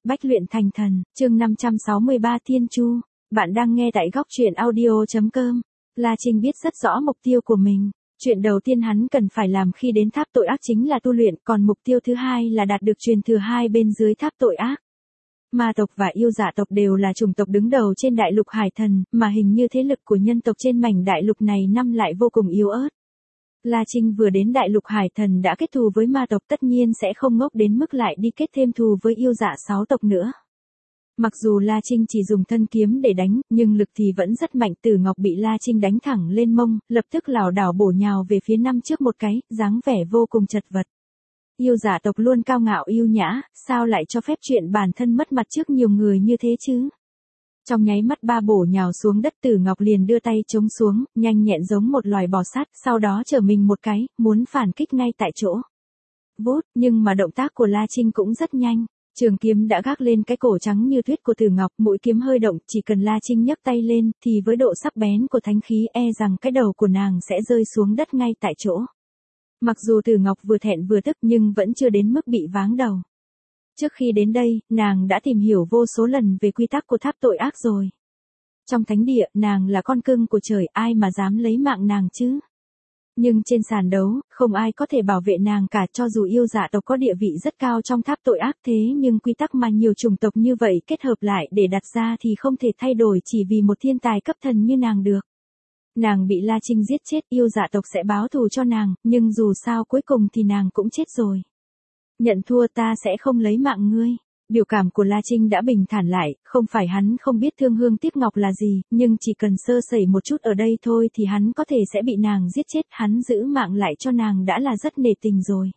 Bách luyện thành thần, chương 563 Thiên Chu. Bạn đang nghe tại góc truyện audio.com. La Trinh biết rất rõ mục tiêu của mình. Chuyện đầu tiên hắn cần phải làm khi đến tháp tội ác chính là tu luyện, còn mục tiêu thứ hai là đạt được truyền thừa hai bên dưới tháp tội ác. Ma tộc và yêu dạ tộc đều là chủng tộc đứng đầu trên đại lục hải thần, mà hình như thế lực của nhân tộc trên mảnh đại lục này năm lại vô cùng yếu ớt. La Trinh vừa đến đại lục hải thần đã kết thù với ma tộc, tất nhiên sẽ không ngốc đến mức lại đi kết thêm thù với yêu dạ 6 tộc nữa. Mặc dù La Trinh chỉ dùng thân kiếm để đánh, nhưng lực thì vẫn rất mạnh. Tử Ngọc bị La Trinh đánh thẳng lên mông, lập tức lảo đảo bổ nhào về phía năm trước một cái, dáng vẻ vô cùng chật vật. Yêu dạ tộc luôn cao ngạo yêu nhã, sao lại cho phép chuyện bản thân mất mặt trước nhiều người như thế chứ? Trong nháy mắt ba bổ nhào xuống đất, Tử Ngọc liền đưa tay chống xuống, nhanh nhẹn giống một loài bò sát, sau đó trở mình một cái, muốn phản kích ngay tại chỗ. Vút, nhưng mà động tác của La Trinh cũng rất nhanh. Trường kiếm đã gác lên cái cổ trắng như tuyết của Tử Ngọc, mũi kiếm hơi động, chỉ cần La Trinh nhấc tay lên, thì với độ sắc bén của thánh khí rằng cái đầu của nàng sẽ rơi xuống đất ngay tại chỗ. Mặc dù Tử Ngọc vừa thẹn vừa tức nhưng vẫn chưa đến mức bị váng đầu. Trước khi đến đây, nàng đã tìm hiểu vô số lần về quy tắc của tháp tội ác rồi. Trong thánh địa, nàng là con cưng của trời, ai mà dám lấy mạng nàng chứ? Nhưng trên sàn đấu, không ai có thể bảo vệ nàng cả, cho dù yêu dạ tộc có địa vị rất cao trong tháp tội ác, thế nhưng quy tắc mà nhiều chủng tộc như vậy kết hợp lại để đặt ra thì không thể thay đổi chỉ vì một thiên tài cấp thần như nàng được. Nàng bị La Trinh giết chết, yêu dạ tộc sẽ báo thù cho nàng, nhưng dù sao cuối cùng thì nàng cũng chết rồi. Nhận thua, ta sẽ không lấy mạng ngươi. Biểu cảm của La Trinh đã bình thản lại, không phải hắn không biết thương hương tiếc ngọc là gì, nhưng chỉ cần sơ sẩy một chút ở đây thôi thì hắn có thể sẽ bị nàng giết chết, hắn giữ mạng lại cho nàng đã là rất nể tình rồi.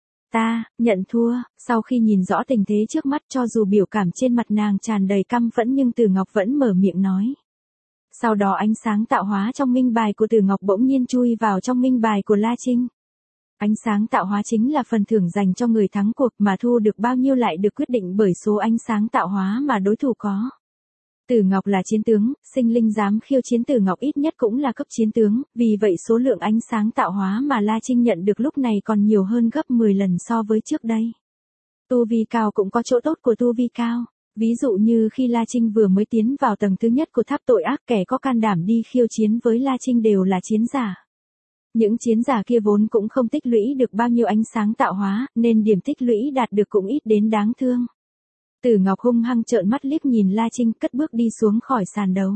Ta, nhận thua. Sau khi nhìn rõ tình thế trước mắt, cho dù biểu cảm trên mặt nàng tràn đầy căm phẫn nhưng Tử Ngọc vẫn mở miệng nói. Sau đó ánh sáng tạo hóa trong minh bài của Tử Ngọc bỗng nhiên chui vào trong minh bài của La Trinh. Ánh sáng tạo hóa chính là phần thưởng dành cho người thắng cuộc, mà thu được bao nhiêu lại được quyết định bởi số ánh sáng tạo hóa mà đối thủ có. Tử Ngọc là chiến tướng, sinh linh dám khiêu chiến Tử Ngọc ít nhất cũng là cấp chiến tướng, vì vậy số lượng ánh sáng tạo hóa mà La Trinh nhận được lúc này còn nhiều hơn gấp 10 lần so với trước đây. Tu vi cao cũng có chỗ tốt của tu vi cao. Ví dụ như khi La Trinh vừa mới tiến vào tầng thứ nhất của tháp tội ác, kẻ có can đảm đi khiêu chiến với La Trinh đều là chiến giả. Những chiến giả kia vốn cũng không tích lũy được bao nhiêu ánh sáng tạo hóa, nên điểm tích lũy đạt được cũng ít đến đáng thương. Tử Ngọc hung hăng trợn mắt liếc nhìn La Trinh, cất bước đi xuống khỏi sàn đấu.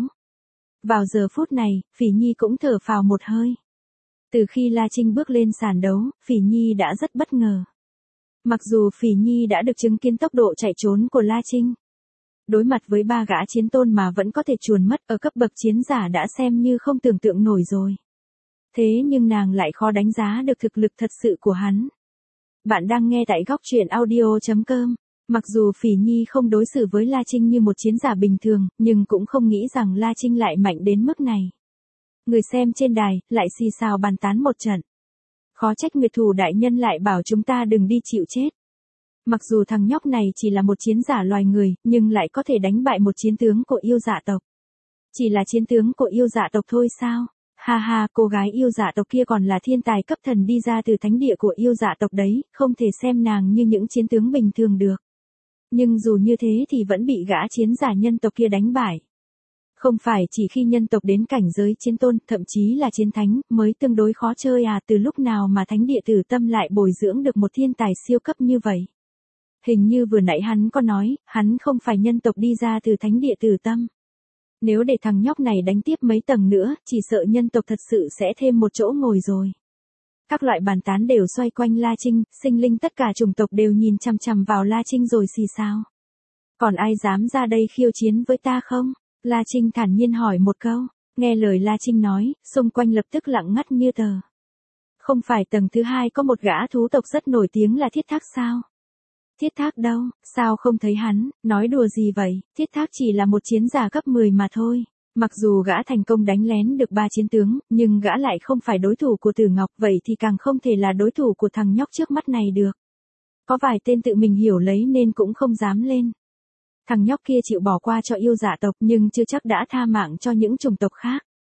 Vào giờ phút này, Phỉ Nhi cũng thở phào một hơi. Từ khi La Trinh bước lên sàn đấu, Phỉ Nhi đã rất bất ngờ. Mặc dù Phỉ Nhi đã được chứng kiến tốc độ chạy trốn của La Trinh, đối mặt với 3 gã chiến tôn mà vẫn có thể chuồn mất ở cấp bậc chiến giả đã xem như không tưởng tượng nổi rồi. Thế nhưng nàng lại khó đánh giá được thực lực thật sự của hắn. Bạn đang nghe tại góc truyện audio.com. Mặc dù Phỉ Nhi không đối xử với La Trinh như một chiến giả bình thường, nhưng cũng không nghĩ rằng La Trinh lại mạnh đến mức này. Người xem trên đài, lại xì xào bàn tán một trận. Khó trách Nguyệt Thủ đại nhân lại bảo chúng ta đừng đi chịu chết. Mặc dù thằng nhóc này chỉ là một chiến giả loài người, nhưng lại có thể đánh bại một chiến tướng của yêu dạ tộc. Chỉ là chiến tướng của yêu dạ tộc thôi sao? Ha ha, cô gái yêu dạ tộc kia còn là thiên tài cấp thần đi ra từ thánh địa của yêu dạ tộc đấy, không thể xem nàng như những chiến tướng bình thường được. Nhưng dù như thế thì vẫn bị gã chiến giả nhân tộc kia đánh bại. Không phải chỉ khi nhân tộc đến cảnh giới chiến tôn, thậm chí là chiến thánh, mới tương đối khó chơi từ lúc nào mà thánh địa Tử Tâm lại bồi dưỡng được một thiên tài siêu cấp như vậy. Hình như vừa nãy hắn có nói, hắn không phải nhân tộc đi ra từ thánh địa Tử Tâm. Nếu để thằng nhóc này đánh tiếp mấy tầng nữa, chỉ sợ nhân tộc thật sự sẽ thêm một chỗ ngồi rồi. Các loại bàn tán đều xoay quanh La Trinh, sinh linh tất cả chủng tộc đều nhìn chằm chằm vào La Trinh rồi xì xào. Còn ai dám ra đây khiêu chiến với ta không? La Trinh thản nhiên hỏi một câu. Nghe lời La Trinh nói, xung quanh lập tức lặng ngắt như tờ. Không phải tầng thứ 2 có một gã thú tộc rất nổi tiếng là Thiết Thác sao? Thiết Thác đâu, sao không thấy hắn, nói đùa gì vậy, Thiết Thác chỉ là một chiến giả cấp 10 mà thôi. Mặc dù gã thành công đánh lén được 3 chiến tướng, nhưng gã lại không phải đối thủ của Tử Ngọc, vậy thì càng không thể là đối thủ của thằng nhóc trước mắt này được. Có vài tên tự mình hiểu lấy nên cũng không dám lên. Thằng nhóc kia chịu bỏ qua cho yêu dạ tộc nhưng chưa chắc đã tha mạng cho những chủng tộc khác.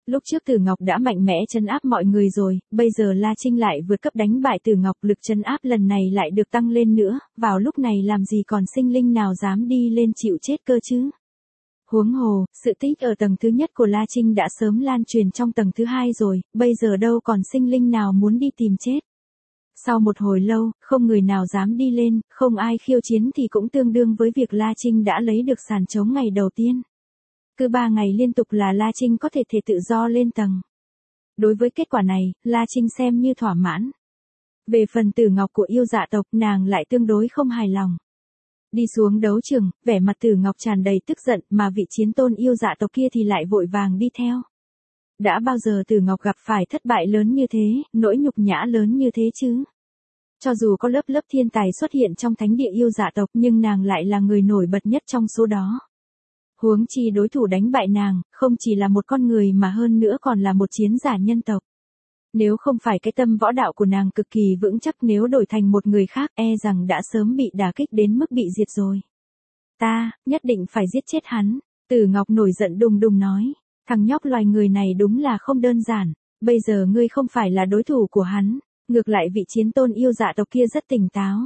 Lúc trước Tử Ngọc đã mạnh mẽ trấn áp mọi người rồi, bây giờ La Trinh lại vượt cấp đánh bại Tử Ngọc, lực trấn áp lần này lại được tăng lên nữa, vào lúc này làm gì còn sinh linh nào dám đi lên chịu chết cơ chứ. Huống hồ, sự tích ở tầng thứ nhất của La Trinh đã sớm lan truyền trong tầng thứ hai rồi, bây giờ đâu còn sinh linh nào muốn đi tìm chết. Sau một hồi lâu, không người nào dám đi lên, không ai khiêu chiến thì cũng tương đương với việc La Trinh đã lấy được sàn trống ngày đầu tiên. Cứ 3 ngày liên tục là La Trinh có thể tự do lên tầng. Đối với kết quả này, La Trinh xem như thỏa mãn. Về phần Tử Ngọc của yêu dạ tộc, nàng lại tương đối không hài lòng. Đi xuống đấu trường, vẻ mặt Tử Ngọc tràn đầy tức giận, mà vị chiến tôn yêu dạ tộc kia thì lại vội vàng đi theo. Đã bao giờ Tử Ngọc gặp phải thất bại lớn như thế, nỗi nhục nhã lớn như thế chứ? Cho dù có lớp thiên tài xuất hiện trong thánh địa yêu dạ tộc nhưng nàng lại là người nổi bật nhất trong số đó. Huống chi đối thủ đánh bại nàng, không chỉ là một con người mà hơn nữa còn là một chiến giả nhân tộc. Nếu không phải cái tâm võ đạo của nàng cực kỳ vững chắc, nếu đổi thành một người khác e rằng đã sớm bị đả kích đến mức bị diệt rồi. Ta, nhất định phải giết chết hắn. Tử Ngọc nổi giận đùng đùng nói. Thằng nhóc loài người này đúng là không đơn giản. Bây giờ ngươi không phải là đối thủ của hắn. Ngược lại vị chiến tôn yêu dạ tộc kia rất tỉnh táo.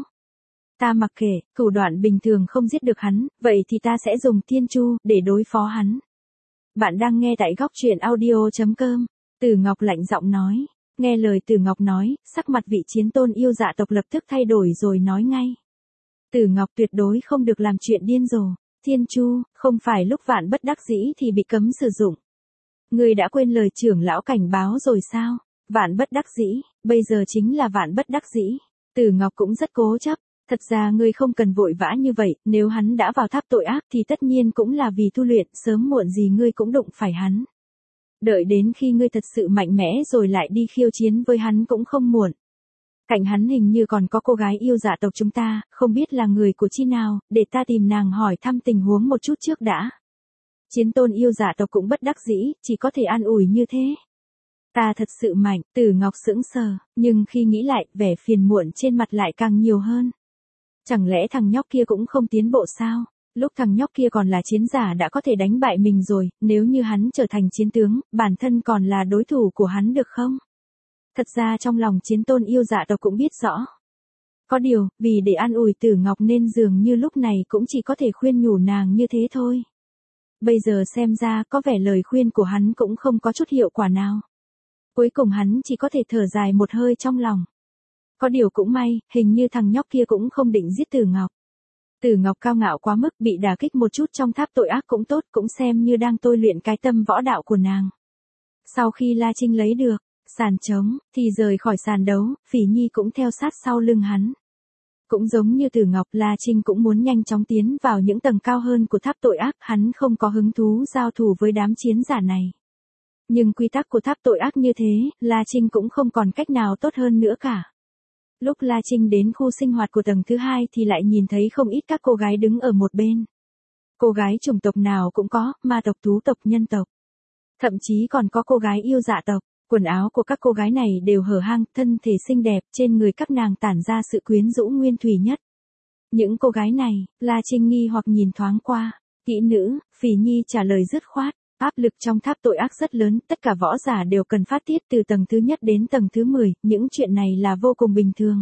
Ta mặc kệ, thủ đoạn bình thường không giết được hắn, vậy thì ta sẽ dùng Thiên Chu để đối phó hắn. Bạn đang nghe tại góc truyện audio.com. Tử Ngọc lạnh giọng nói. Nghe lời Tử Ngọc nói, sắc mặt vị chiến tôn yêu dạ tộc lập tức thay đổi rồi nói ngay. Tử Ngọc tuyệt đối không được làm chuyện điên rồ. Thiên Chu, không phải lúc vạn bất đắc dĩ thì bị cấm sử dụng. Ngươi đã quên lời trưởng lão cảnh báo rồi sao? Vạn bất đắc dĩ, bây giờ chính là vạn bất đắc dĩ. Tử Ngọc cũng rất cố chấp. Thật ra ngươi không cần vội vã như vậy, nếu hắn đã vào tháp tội ác thì tất nhiên cũng là vì tu luyện, sớm muộn gì ngươi cũng đụng phải hắn. Đợi đến khi ngươi thật sự mạnh mẽ rồi lại đi khiêu chiến với hắn cũng không muộn. Cạnh hắn hình như còn có cô gái yêu dạ tộc chúng ta, không biết là người của chi nào, để ta tìm nàng hỏi thăm tình huống một chút trước đã. Chiến tôn yêu dạ tộc cũng bất đắc dĩ, chỉ có thể an ủi như thế. Ta thật sự mạnh, Tử Ngọc sững sờ, nhưng khi nghĩ lại, vẻ phiền muộn trên mặt lại càng nhiều hơn. Chẳng lẽ thằng nhóc kia cũng không tiến bộ sao? Lúc thằng nhóc kia còn là chiến giả đã có thể đánh bại mình rồi, nếu như hắn trở thành chiến tướng, bản thân còn là đối thủ của hắn được không? Thật ra trong lòng chiến tôn yêu dạ tộc cũng biết rõ. Có điều, vì để an ủi Tử Ngọc nên dường như lúc này cũng chỉ có thể khuyên nhủ nàng như thế thôi. Bây giờ xem ra có vẻ lời khuyên của hắn cũng không có chút hiệu quả nào. Cuối cùng hắn chỉ có thể thở dài một hơi trong lòng. Có điều cũng may, hình như thằng nhóc kia cũng không định giết Tử Ngọc. Tử Ngọc cao ngạo quá mức, bị đả kích một chút trong tháp tội ác cũng tốt, cũng xem như đang tôi luyện cái tâm võ đạo của nàng. Sau khi La Trinh lấy được sàn trống, thì rời khỏi sàn đấu, Phỉ Nhi cũng theo sát sau lưng hắn. Cũng giống như Tử Ngọc, La Trinh cũng muốn nhanh chóng tiến vào những tầng cao hơn của tháp tội ác, hắn không có hứng thú giao thủ với đám chiến giả này. Nhưng quy tắc của tháp tội ác như thế, La Trinh cũng không còn cách nào tốt hơn nữa cả. Lúc La Trinh đến khu sinh hoạt của tầng thứ 2 thì lại nhìn thấy không ít các cô gái đứng ở một bên. Cô gái chủng tộc nào cũng có, ma tộc, thú tộc, nhân tộc. Thậm chí còn có cô gái yêu dạ tộc. Quần áo của các cô gái này đều hở hang, thân thể xinh đẹp, trên người các nàng tản ra sự quyến rũ nguyên thủy nhất. Những cô gái này, La Trinh nghi hoặc nhìn thoáng qua. Kỹ nữ, Phỉ Nhi trả lời dứt khoát. Áp lực trong tháp tội ác rất lớn, tất cả võ giả đều cần phát tiết từ tầng thứ nhất đến tầng thứ 10, những chuyện này là vô cùng bình thường.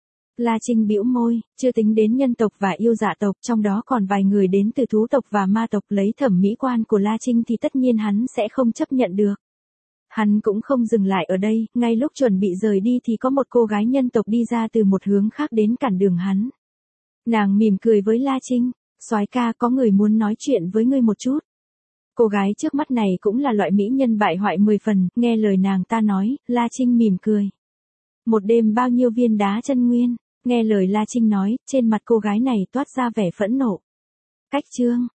La Trinh bĩu môi, chưa tính đến nhân tộc và yêu dạ tộc, trong đó còn vài người đến từ thú tộc và ma tộc, lấy thẩm mỹ quan của La Trinh thì tất nhiên hắn sẽ không chấp nhận được. Hắn cũng không dừng lại ở đây, ngay lúc chuẩn bị rời đi thì có một cô gái nhân tộc đi ra từ một hướng khác đến cản đường hắn. Nàng mỉm cười với La Trinh, soái ca, có người muốn nói chuyện với ngươi một chút. Cô gái trước mắt này cũng là loại mỹ nhân bại hoại 10 phần, nghe lời nàng ta nói, La Trinh mỉm cười. Một đêm bao nhiêu viên đá chân nguyên, nghe lời La Trinh nói, trên mặt cô gái này toát ra vẻ phẫn nộ. Cách chương,